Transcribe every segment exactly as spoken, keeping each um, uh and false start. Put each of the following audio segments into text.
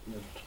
يلا.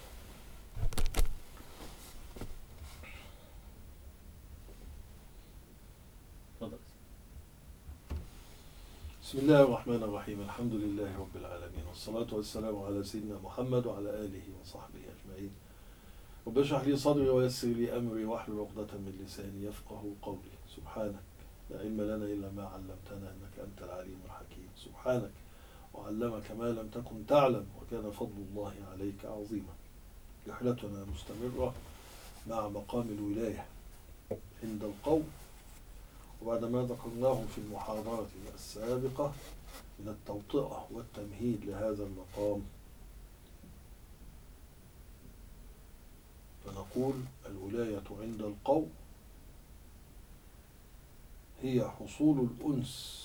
بسم الله الرحمن الرحيم. الحمد لله رب العالمين، والصلاة والسلام على سيدنا محمد وعلى آله وصحبه أجمعين. رب اشرح لي صدري ويسر لي أمري واحلل عقدة من لساني يفقه قولي. سبحانك لا علم لنا إلا ما علمتنا إنك أنت العليم الحكيم. سبحانك وعلمك ما لم تكن تعلم وكان فضل الله عليك عظيما. رحلتنا مستمرة مع مقام الولاية عند القوم، وبعد ما ذكرناه في المحاضرة السابقة من التوطئة والتمهيد لهذا المقام، فنقول الولاية عند القوم هي حصول الأنس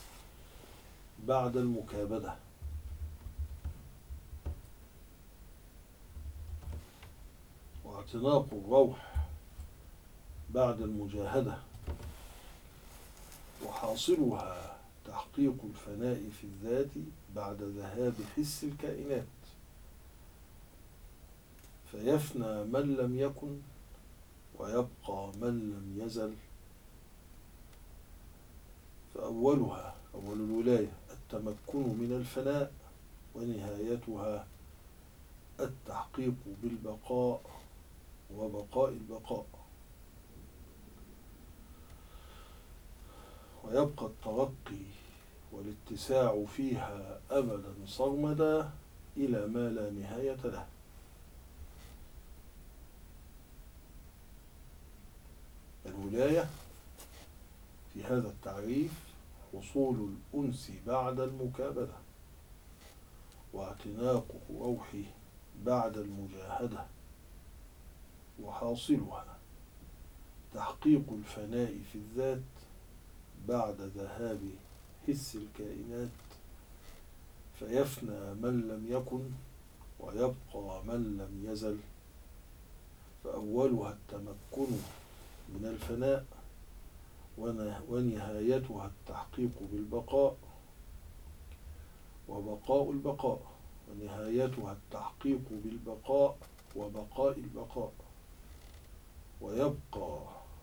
بعد المكابدة، واعتناق الروح بعد المجاهدة، وحاصلها تحقيق الفناء في الذات بعد ذهاب حس الكائنات، فيفنى من لم يكن ويبقى من لم يزل. فأولها أول الولاية التمكن من الفناء، ونهايتها التحقيق بالبقاء وبقاء البقاء. ويبقى الترقي والاتساع فيها أبدا صرمدا إلى ما لا نهاية له. الولاية في هذا التعريف حصول الأنس بعد المكابدة، واعتناق روحه بعد المجاهدة، وحاصلها تحقيق الفناء في الذات بعد ذهاب حس الكائنات، فيفنى من لم يكن ويبقى من لم يزل. فأولها التمكن من الفناء، ونهايتها التحقيق بالبقاء وبقاء البقاء، ونهايتها التحقيق بالبقاء وبقاء البقاء. ويبقى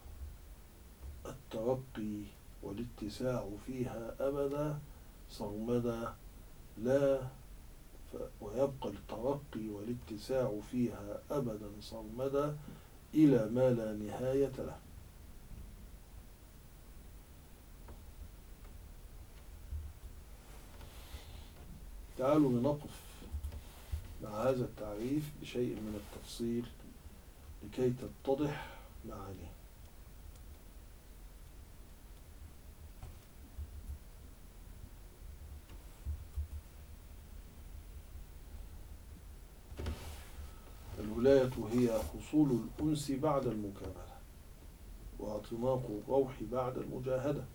الترقي والاتساع فيها أبدا صرمدا لا ف... ويبقى الترقي والاتساع فيها أبدا صرمدا إلى ما لا نهاية له. تعالوا لنقف مع هذا التعريف بشيء من التفصيل لكي تتضح معانيه. الولاية هي حصول الأنس بعد المكابدة، واعتناق الروح بعد المجاهدة،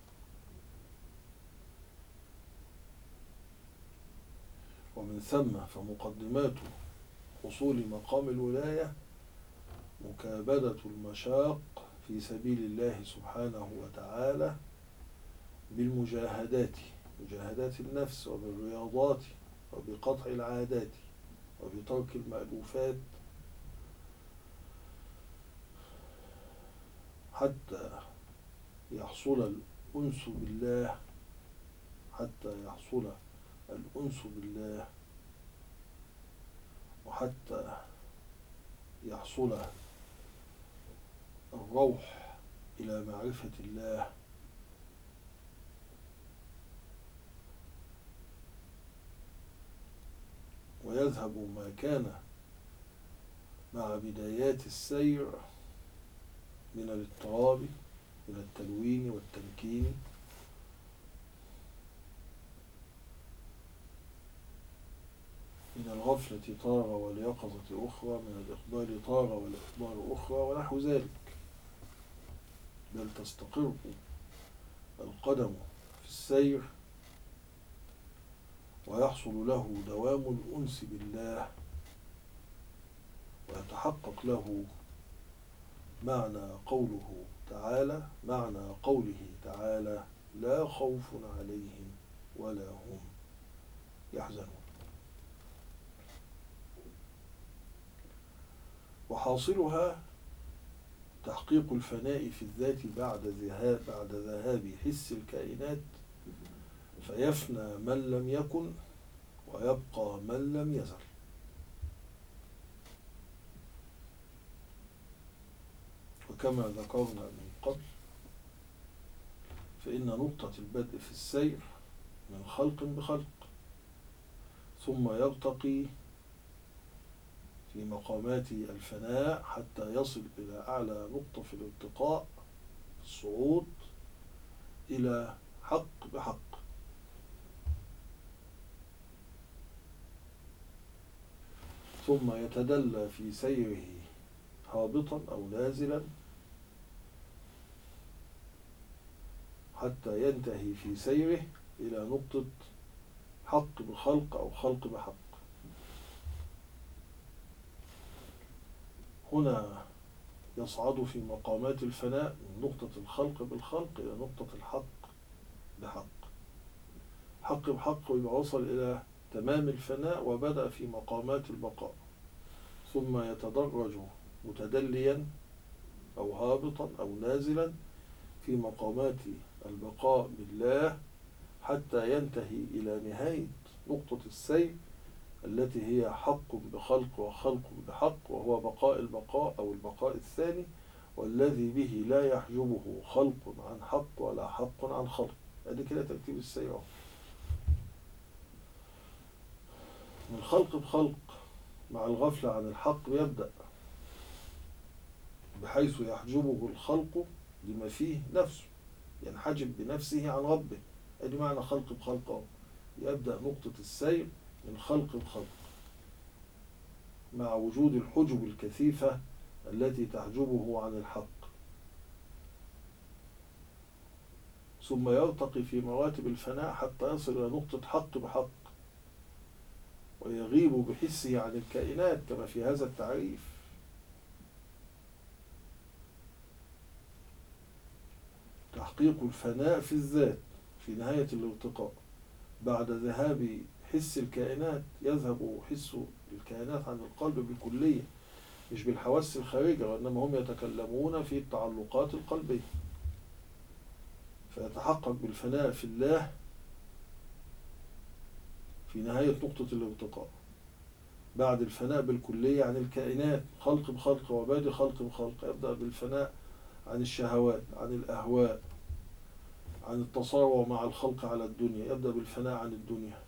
ومن ثم فمقدمات حصول مقام الولاية مكابدة المشاق في سبيل الله سبحانه وتعالى بالمجاهدات، مجاهدات النفس، وبالرياضات، وبقطع العادات، وبترك المألوفات، حتى يحصل الأنس بالله، حتى يحصل الأنس بالله، وحتى يحصل الروح إلى معرفة الله، ويذهب ما كان مع بدايات السير من الاضطراب، من التلوين والتمكين، من الغفلة تارة واليقظة أخرى، من الإقبال تارة والإقبال أخرى، ونحو ذلك. بل تستقر القدم في السير، ويحصل له دوام الأنس بالله، ويتحقق له معنى قوله تعالى معنى قوله تعالى لا خوف عليهم ولا هم يحزنون. وحاصلها تحقيق الفناء في الذات بعد ذهاب بعد ذهاب حس الكائنات، فيفنى من لم يكن ويبقى من لم يزل. وكما ذكرنا من قبل، فإن نقطة البدء في السير من خلق بخلق، ثم يرتقي في مقامات الفناء حتى يصل إلى أعلى نقطة في الارتقاء، الصعود إلى حق بحق. ثم يتدلى في سيره هابطا أو نازلا حتى ينتهي في سيره إلى نقطة حق بخلق أو خلق بحق. هنا يصعد في مقامات الفناء من نقطة الخلق بالخلق إلى نقطة الحق بحق. حق بحق يبقى وصل إلى تمام الفناء وبدأ في مقامات البقاء، ثم يتدرج متدليا أو هابطا أو نازلا في مقامات البقاء بالله حتى ينتهي إلى نهاية نقطة السير التي هي حق بخلق وخلق بحق، وهو بقاء البقاء أو البقاء الثاني، والذي به لا يحجبه خلق عن حق ولا حق عن خلق. ادي كده ترتيب السير. من خلق بخلق مع الغفلة عن الحق بيبدأ، بحيث يحجبه الخلق لما فيه نفسه، ينحجب بنفسه عن ربه. ادي معنى خلق بخلق. يبدأ نقطة السير من خلق بخلق مع وجود الحجب الكثيفة التي تحجبه عن الحق، ثم يرتقي في مراتب الفناء حتى يصل إلى نقطة حق بحق، ويغيب بحسه عن الكائنات كما في هذا التعريف. تحقيق الفناء في الذات في نهاية الارتقاء بعد ذهاب حس الكائنات. يذهب حس الكائنات عن القلب بكلية، مش بالحواس الخارجة، وإنما هم يتكلمون في التعلقات القلبية. فيتحقق بالفناء في الله في نهاية نقطة الارتقاء بعد الفناء بالكلية عن الكائنات، خلق بخلق وبادئ خلق بخلق. يبدأ بالفناء عن الشهوات، عن الأهواء، عن التصارع مع الخلق على الدنيا. يبدأ بالفناء عن الدنيا،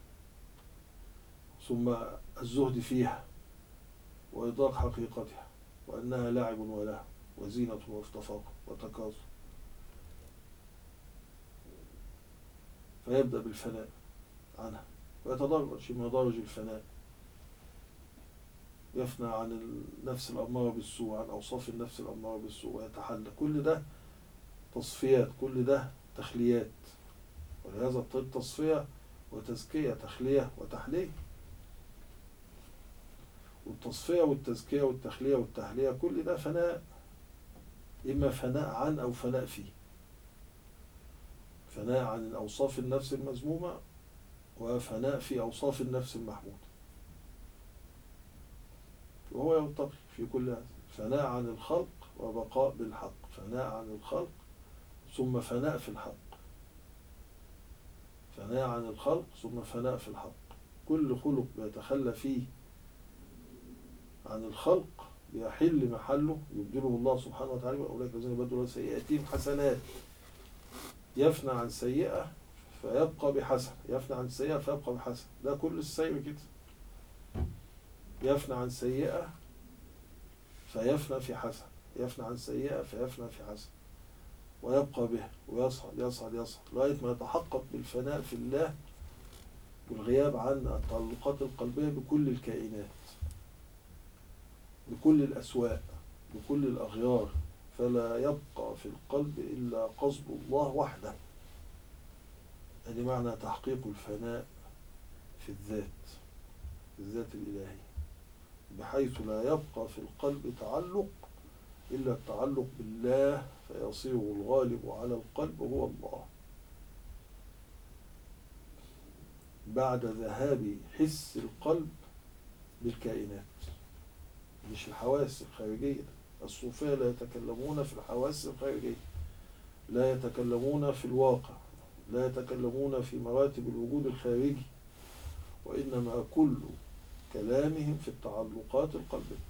ثم الزهد فيها وإدراك حقيقتها وأنها لعب ولهو وزينة وافتفاق وتكاثر. فيبدأ بالفناء عنها ويتدرج في مدارج الفناء، يفنى عن النفس الأمارة بالسوء، عن أوصاف النفس الأمارة بالسوء، ويتحلى. كل ده تصفيات، كل ده تخليات. ولهذا الطريق تصفية وتزكية، تخلية وتحلية. والتصفية والتزكية والتخلية والتحلية كل ده فناء، إما فناء عن أو فناء فيه. فناء عن أوصاف النفس المذمومة، وفناء في أوصاف النفس المحمودة. وهو يرتقي في كل هذا. فناء عن الخلق وبقاء بالحق، فناء عن الخلق ثم فناء في الحق، فناء عن الخلق ثم فناء في الحق. كل خلق بيتخلى فيه عن الخلق بيحل محله، يبدله الله سبحانه وتعالى. أولئك الذين يبدلون سيئاتهم حسنات. يفنى عن سيئة فيبقى بحسن، يفنى عن سيئة فيبقى بحسن. ده كل السير كده. يفنى عن سيئة فيفنى في حسن، يفنى عن سيئة فيفنى في حسن، ويبقى به ويصعد يصعد يصعد لغاية ما يتحقق بالفناء في الله، بالغياب عن التعلقات القلبية بكل الكائنات، بكل الأسواء، بكل الأغيار. فلا يبقى في القلب إلا قصد الله وحده. هذا معنى تحقيق الفناء في الذات، في الذات الإلهية، بحيث لا يبقى في القلب تعلق إلا التعلق بالله، فيصير الغالب على القلب هو الله بعد ذهاب حس القلب بالكائنات. مش الحواس الخارجية. الصوفية لا يتكلمون في الحواس الخارجية، لا يتكلمون في الواقع، لا يتكلمون في مراتب الوجود الخارجي، وإنما كل كلامهم في التعلقات القلبية.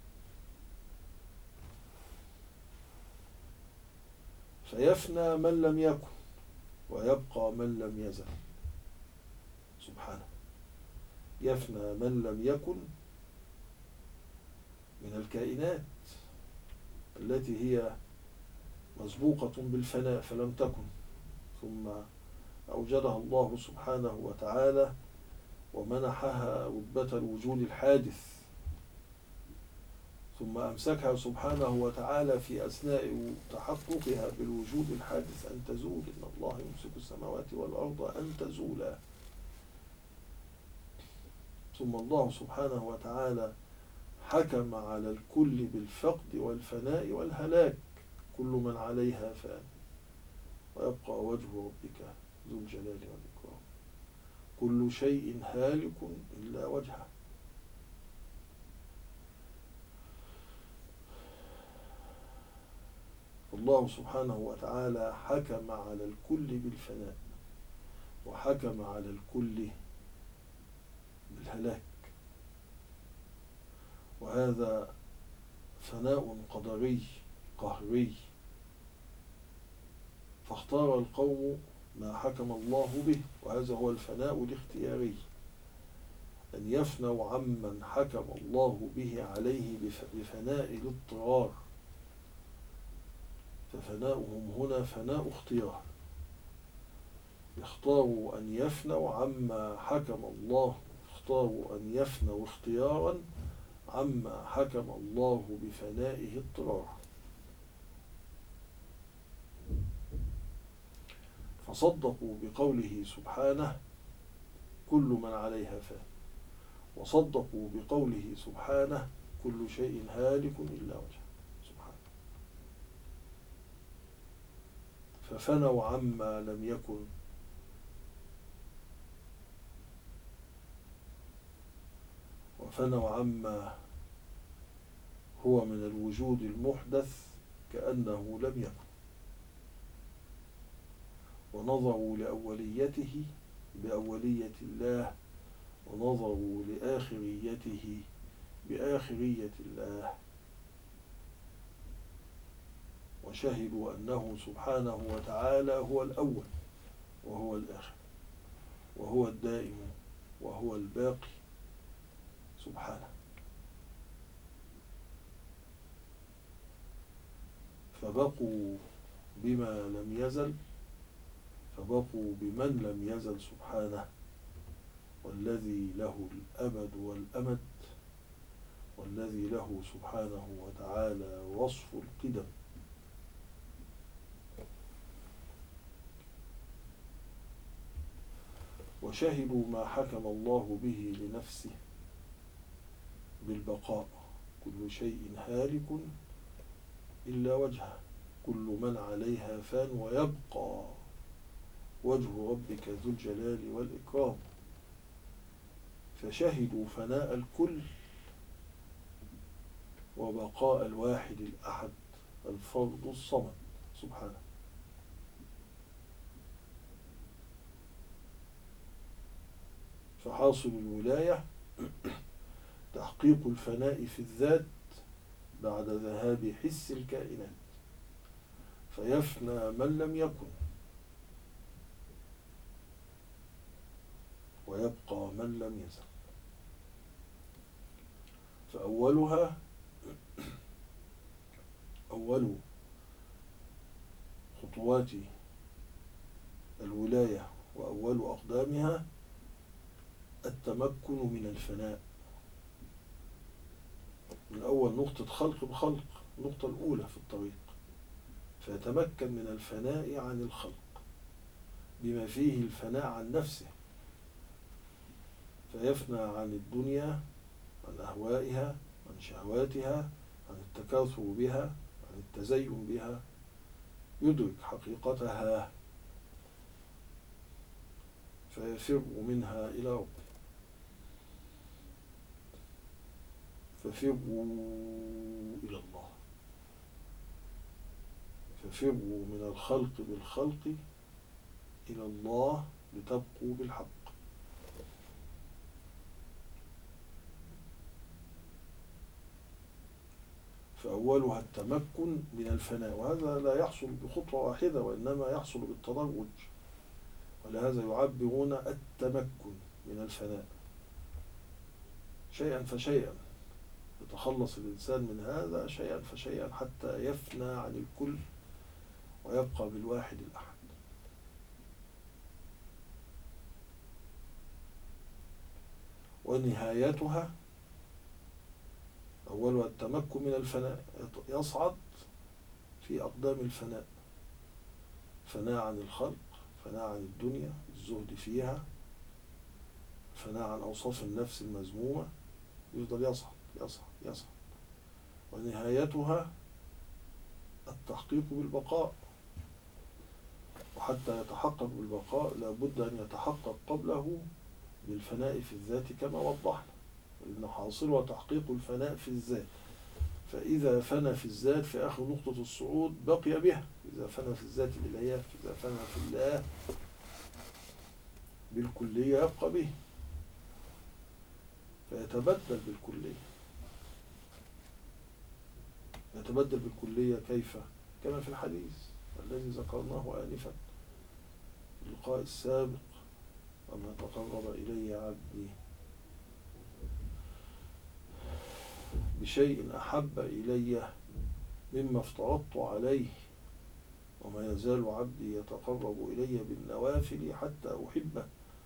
فيفنى من لم يكن ويبقى من لم يزل، سبحانه. يفنى من لم يكن من الكائنات التي هي مسبوقة بالفناء فلم تكن، ثم أوجدها الله سبحانه وتعالى ومنحها رتبة الوجود الحادث، ثم أمسكها سبحانه وتعالى في أثناء تحققها بالوجود الحادث أن تزول. إن الله يمسك السماوات والأرض أن تزولا. ثم الله سبحانه وتعالى حكم على الكل بالفقد والفناء والهلاك. كل من عليها فان، ويبقى وجه ربك ذو الجلال والإكرام. كل شيء هالك إلا وجهه. الله سبحانه وتعالى حكم على الكل بالفناء، وحكم على الكل بالهلاك، وهذا فناء قدري قهري. فاختار القوم ما حكم الله به، وهذا هو الفناء الاختياري، أن يفنوا عمن حكم الله به عليه بفناء الاضطرار. ففناؤهم هنا فناء اختيار، اختاروا أن يفنوا عما حكم الله، اختاروا أن يفنوا اختيارا عما حكم الله بفنائه اضطرارا. فصدقوا بقوله سبحانه كل من عليها فان، وصدقوا بقوله سبحانه كل شيء هالك إلا وجهه سبحانه. ففنوا عما لم يكن، وفنوا عما هو من الوجود المحدث كأنه لم يكن، ونظروا لأوليته بأولية الله، ونظروا لآخريته بآخرية الله، وشهدوا أنه سبحانه وتعالى هو الأول وهو الآخر وهو الدائم وهو الباقي سبحانه. فبقوا بما لم يزل، فبقوا بمن لم يزل سبحانه، والذي له الأبد والأمد، والذي له سبحانه وتعالى وصف القدم. وشهدوا ما حكم الله به لنفسه بالبقاء. كل شيء هالك إلا وجهه، كل من عليها فان، ويبقى وجه ربك ذو الجلال والإكرام. فشهدوا فناء الكل وبقاء الواحد الأحد الفرد الصمد سبحانه. فحاصل الولاية تحقيق الفناء في الذات بعد ذهاب حس الكائنات، فيفنى من لم يكن ويبقى من لم يزل. فأولها أول خطوات الولاية وأول أقدامها التمكن من الفناء، من أول نقطة خلق بخلق، النقطة الأولى في الطريق. فيتمكن من الفناء عن الخلق بما فيه الفناء عن نفسه، فيفنى عن الدنيا، عن أهوائها، عن شهواتها، عن التكاثر بها، عن التزين بها، يدرك حقيقتها فيفر منها إلى ربه. ففروا إلى الله، ففروا من الخلق بالخلق إلى الله لتبقوا بالحق. فأولها التمكن من الفناء، وهذا لا يحصل بخطوة واحدة وإنما يحصل بالتدرج، ولهذا يعبرون التمكن من الفناء شيئا فشيئا، يتخلص الإنسان من هذا شيئا فشيئا حتى يفنى عن الكل ويبقى بالواحد الأحد. ونهايتها أولها التمكن من الفناء، يصعد في أقدام الفناء، فناء عن الخلق، فناء عن الدنيا الزهد فيها، فناء عن أوصاف النفس المذمومة، يفضل يصعد يصعد يصعد. ونهايتها التحقيق بالبقاء، وحتى يتحقق بالبقاء لابد أن يتحقق قبله بالفناء في الذات كما وضحنا، لأن حاصله تحقيق الفناء في الذات، فإذا فنى في الذات في آخر نقطة الصعود بقي بها، إذا فنى في الذات الإلهية، إذا فنى في الله بالكلية يبقى به، فيتبدل بالكلية. يتبدل بالكلية كيف؟ كما في الحديث الذي ذكرناه آنفا في اللقاء السابق: وما تقرب إلي عبدي بشيء أحب إلي مما افترضت عليه، وما يزال عبدي يتقرب إلي بالنوافل حتى أحبه،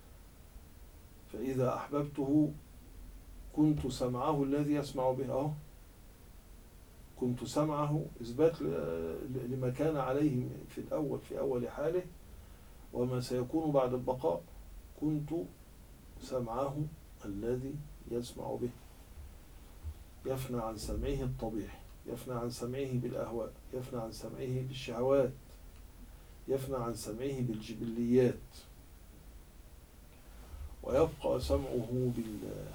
فإذا أحببته كنت سمعه الذي يسمع به. أهو كنت سمعه إثبات لما كان عليه في الأول في أول حاله وما سيكون بعد البقاء، كنت سمعه الذي يسمع به. يفنى عن سمعه الطبيعي، يفنى عن سمعه بالأهواء، يفنى عن سمعه بالشهوات، يفنى عن سمعه بالجبليات، ويبقى سمعه بالله.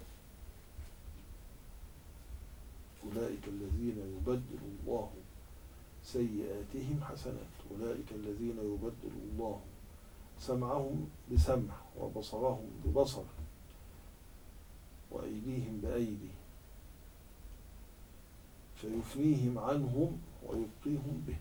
أولئك الذين يبدل الله سيئاتهم حسنات، أولئك الذين يبدل الله سمعهم بسمع وبصرهم ببصر وأيديهم بأيدي، فيفنيهم عنهم ويبقيهم به.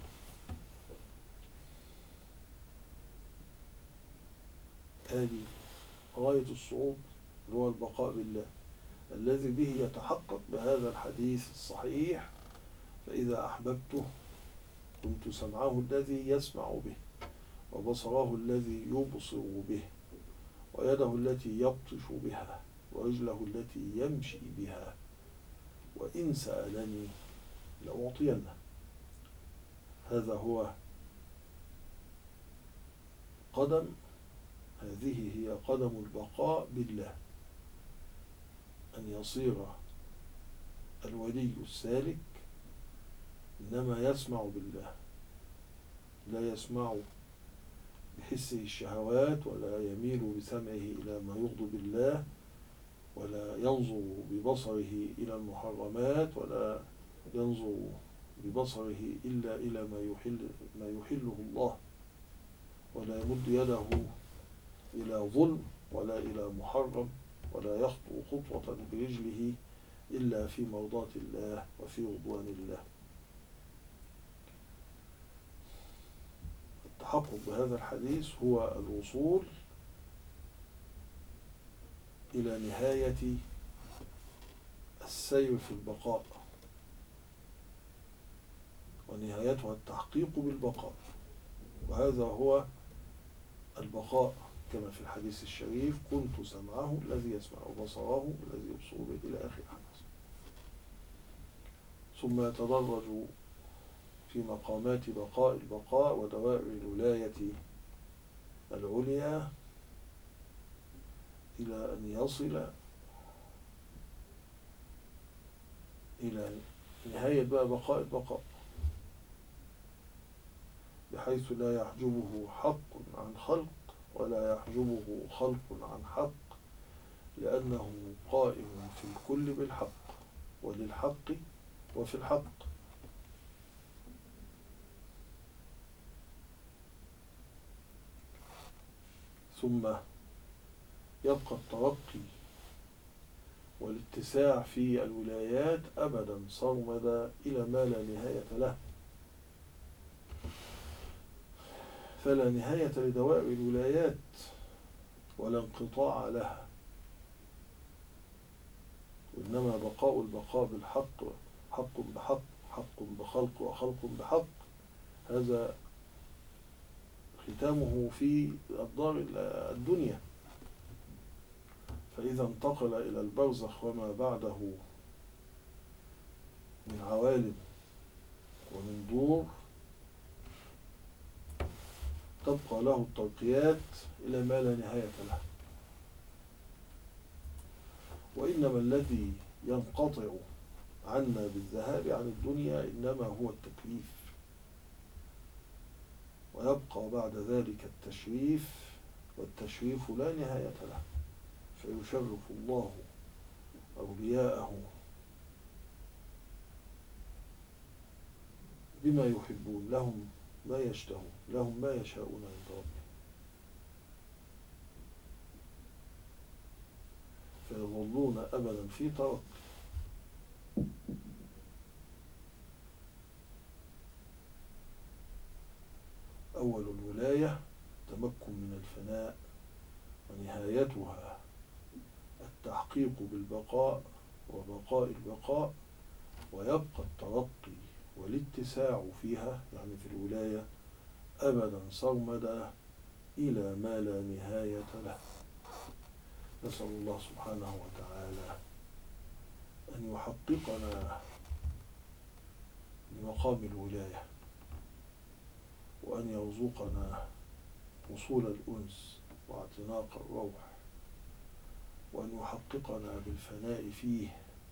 هذه غاية الصعود، اللي هو البقاء بالله، الذي به يتحقق بهذا الحديث الصحيح: فإذا أحببته كنت سمعه الذي يسمع به، وبصره الذي يبصر به، ويده التي يبطش بها، ورجله التي يمشي بها، وإن سألني لأعطينه. هذا هو قدم، هذه هي قدم البقاء بالله، أن يصير الولي السالك إنما يسمع بالله، لا يسمع بحسه الشهوات، ولا يميل بسمعه إلى ما يغضب الله، ولا ينظر ببصره إلى المحرمات، ولا ينظر ببصره إلا إلى ما يحل ما يحله الله، ولا يمد يده إلى ظلم ولا إلى محرم، ولا يخطو خطوة برجله إلا في مرضاة الله وفي رضوان الله. التحقق بهذا الحديث هو الوصول إلى نهاية السير في البقاء، ونهايتها التحقيق بالبقاء، وهذا هو البقاء كما في الحديث الشريف: كنت سمعه الذي يسمع، وبصره الذي يبصر به، إلى آخر الحديث. ثم يتدرج في مقامات بقاء البقاء ودوائر الولاية العليا إلى أن يصل إلى نهاية بقى بقاء البقاء، بحيث لا يحجبه حق عن خلق ولا يحجبه خلق عن حق، لأنه قائم في الكل بالحق، وللحق وفي الحق. ثم يبقى الترقي والاتساع في الولايات أبدا صرمدا إلى ما لا نهاية له، فلا نهاية لدوائر الولايات ولا انقطاع لها، وإنما بقاء البقاء بالحق، حق بحق، حق بخلق وخلق بحق. هذا ختامه في الدار الدنيا. فإذا انتقل إلى البرزخ وما بعده من عوالم ومن دور، تبقى له الترقيات إلى ما لا نهاية له. وإنما الذي ينقطع عنا بالذهاب عن الدنيا إنما هو التكليف، ويبقى بعد ذلك التشريف، والتشريف لا نهاية له. فيشرف الله أولياءه بما يحبون، لهم ما يشتهون، لهم ما يشاءون عند ربهم، فيظلون أبدا في ترقي. أول الولاية تمكن من الفناء، ونهايتها التحقيق بالبقاء وبقاء البقاء، ويبقى الترقي والاتساع فيها، يعني في الولاية، أبدا صرمدا إلى ما لا نهاية له. نسأل الله سبحانه وتعالى أن يحققنا بمقام الولاية، وأن يرزقنا وصول الأنس واعتناق الروح، وأن يحققنا بالفناء فيه،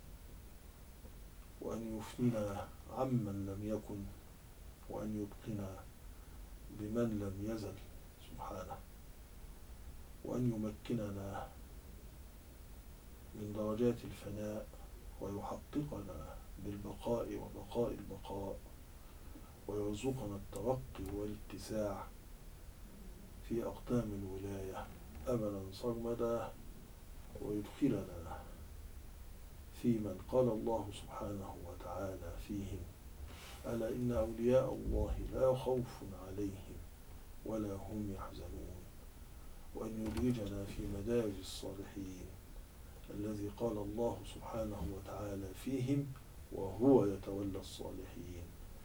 وأن يفننا عمن لم يكن، وأن يبقنا بمن لم يزل سبحانه، وأن يمكننا من درجات الفناء، ويحققنا بالبقاء وبقاء البقاء، ويرزقنا الترقي والاتساع في أقدام الولاية أبدا صرمدا، ويدخلنا في من قال الله سبحانه وتعالى فيهم: ألا إن أولياء الله لا خوف عليهم ولا هم يحزنون. وأن يدرجنا في مدارج الصالحين الذي قال الله سبحانه وتعالى فيهم: وهو يتولى الصالحين.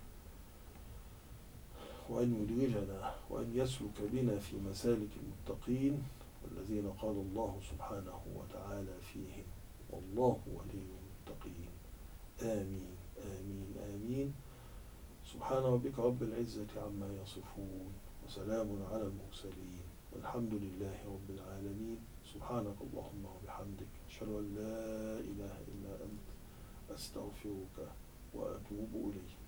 وأن يدرجنا وأن يسلك بنا في مسالك المتقين الذين قال الله سبحانه وتعالى فيهم: والله ولي المتقين. آمين آمين آمين. سبحان ربك رب العزة عما يصفون، وسلام على المرسلين، والحمد لله رب العالمين. سبحانك اللهم وبحمدك، أشهد أن لا إله إلا أنت، أستغفرك وأتوب إليك.